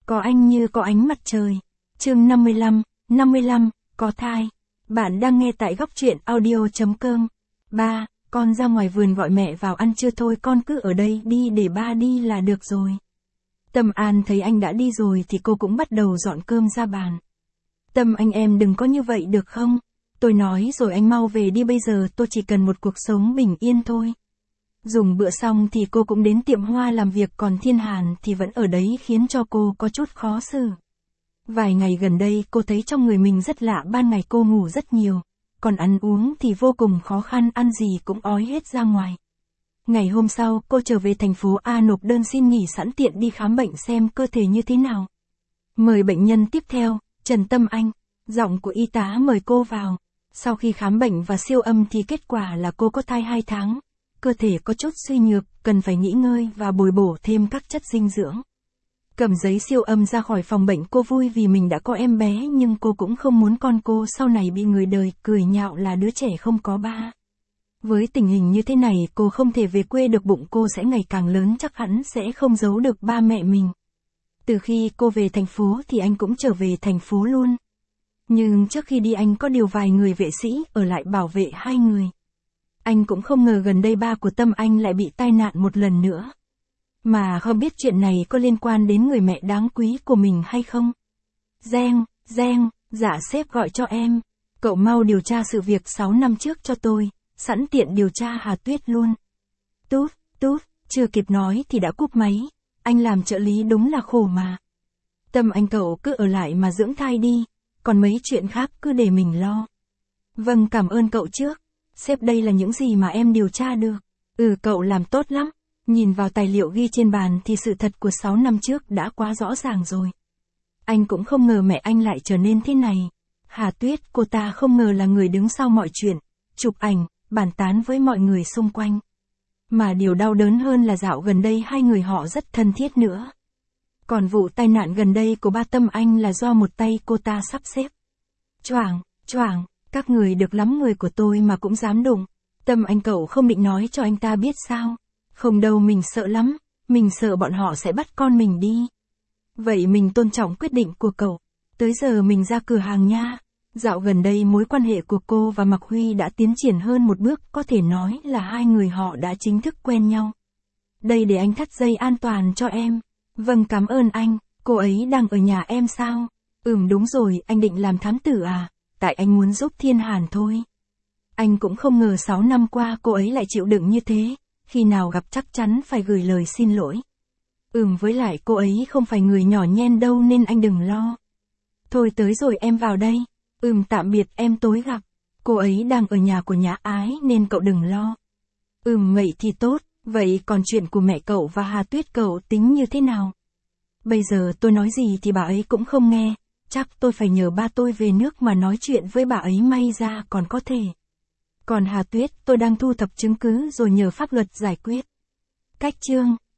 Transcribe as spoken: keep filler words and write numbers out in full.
Có anh như có ánh mặt trời. Chương năm mươi lăm, năm mươi lăm, có thai. Bạn đang nghe tại góc truyện audio chấm com. Ba, con ra ngoài vườn gọi mẹ vào ăn trưa thôi, con cứ ở đây đi để ba đi là được rồi. Tâm An thấy anh đã đi rồi thì cô cũng bắt đầu dọn cơm ra bàn. Tâm anh em đừng có như vậy được không? Tôi nói rồi anh mau về đi, bây giờ tôi chỉ cần một cuộc sống bình yên thôi. Dùng bữa xong thì cô cũng đến tiệm hoa làm việc, còn Thiên Hàn thì vẫn ở đấy khiến cho cô có chút khó xử. Vài ngày gần đây cô thấy trong người mình rất lạ, ban ngày cô ngủ rất nhiều, còn ăn uống thì vô cùng khó khăn, ăn gì cũng ói hết ra ngoài. Ngày hôm sau cô trở về thành phố A nộp đơn xin nghỉ sẵn tiện đi khám bệnh xem cơ thể như thế nào. Mời bệnh nhân tiếp theo, Trần Tâm Anh. Giọng của y tá mời cô vào. Sau khi khám bệnh và siêu âm thì kết quả là cô có thai hai tháng. Cơ thể có chút suy nhược, cần phải nghỉ ngơi và bồi bổ thêm các chất dinh dưỡng. Cầm giấy siêu âm ra khỏi phòng bệnh, cô vui vì mình đã có em bé, nhưng cô cũng không muốn con cô sau này bị người đời cười nhạo là đứa trẻ không có ba. Với tình hình như thế này cô không thể về quê được, bụng cô sẽ ngày càng lớn, chắc hẳn sẽ không giấu được ba mẹ mình. Từ khi cô về thành phố thì anh cũng trở về thành phố luôn. Nhưng trước khi đi anh có điều vài người vệ sĩ ở lại bảo vệ hai người. Anh cũng không ngờ gần đây ba của Tâm Anh lại bị tai nạn một lần nữa. Mà không biết chuyện này có liên quan đến người mẹ đáng quý của mình hay không. Giang, Giang, dạ sếp gọi cho em. Cậu mau điều tra sự việc sáu năm trước cho tôi, sẵn tiện điều tra Hà Tuyết luôn. Tút, tút, chưa kịp nói thì đã cúp máy. Anh làm trợ lý đúng là khổ mà. Tâm Anh cậu cứ ở lại mà dưỡng thai đi, còn mấy chuyện khác cứ để mình lo. Vâng, cảm ơn cậu trước. Sếp, đây là những gì mà em điều tra được. Ừ, cậu làm tốt lắm. Nhìn vào tài liệu ghi trên bàn thì sự thật của sáu năm trước đã quá rõ ràng rồi. Anh cũng không ngờ mẹ anh lại trở nên thế này. Hà Tuyết, cô ta không ngờ là người đứng sau mọi chuyện, chụp ảnh, bàn tán với mọi người xung quanh. Mà điều đau đớn hơn là dạo gần đây hai người họ rất thân thiết nữa. Còn vụ tai nạn gần đây của ba Tâm Anh là do một tay cô ta sắp xếp. Choảng, choảng, các người được lắm, người của tôi mà cũng dám đụng. Tâm Anh cậu không định nói cho anh ta biết sao? Không đâu, mình sợ lắm, mình sợ bọn họ sẽ bắt con mình đi. Vậy mình tôn trọng quyết định của cậu. Tới giờ mình ra cửa hàng nha. Dạo gần đây mối quan hệ của cô và Mạc Huy đã tiến triển hơn một bước, có thể nói là hai người họ đã chính thức quen nhau. Đây, để anh thắt dây an toàn cho em. Vâng, cảm ơn anh. Cô ấy đang ở nhà em sao? Ừm, đúng rồi, anh định làm thám tử à? Tại anh muốn giúp Thiên Hàn thôi. Anh cũng không ngờ sáu năm qua cô ấy lại chịu đựng như thế. Khi nào gặp chắc chắn phải gửi lời xin lỗi. Ừm, với lại cô ấy không phải người nhỏ nhen đâu nên anh đừng lo. Thôi tới rồi, em vào đây. Ừm, tạm biệt em, tối gặp. Cô ấy đang ở nhà của Nhã Ái nên cậu đừng lo. Ừm, vậy thì tốt. Vậy còn chuyện của mẹ cậu và Hà Tuyết cậu tính như thế nào? Bây giờ tôi nói gì thì bà ấy cũng không nghe. Chắc tôi phải nhờ ba tôi về nước mà nói chuyện với bà ấy, may ra còn có thể. Còn Hà Tuyết, tôi đang thu thập chứng cứ rồi nhờ pháp luật giải quyết. Cách chương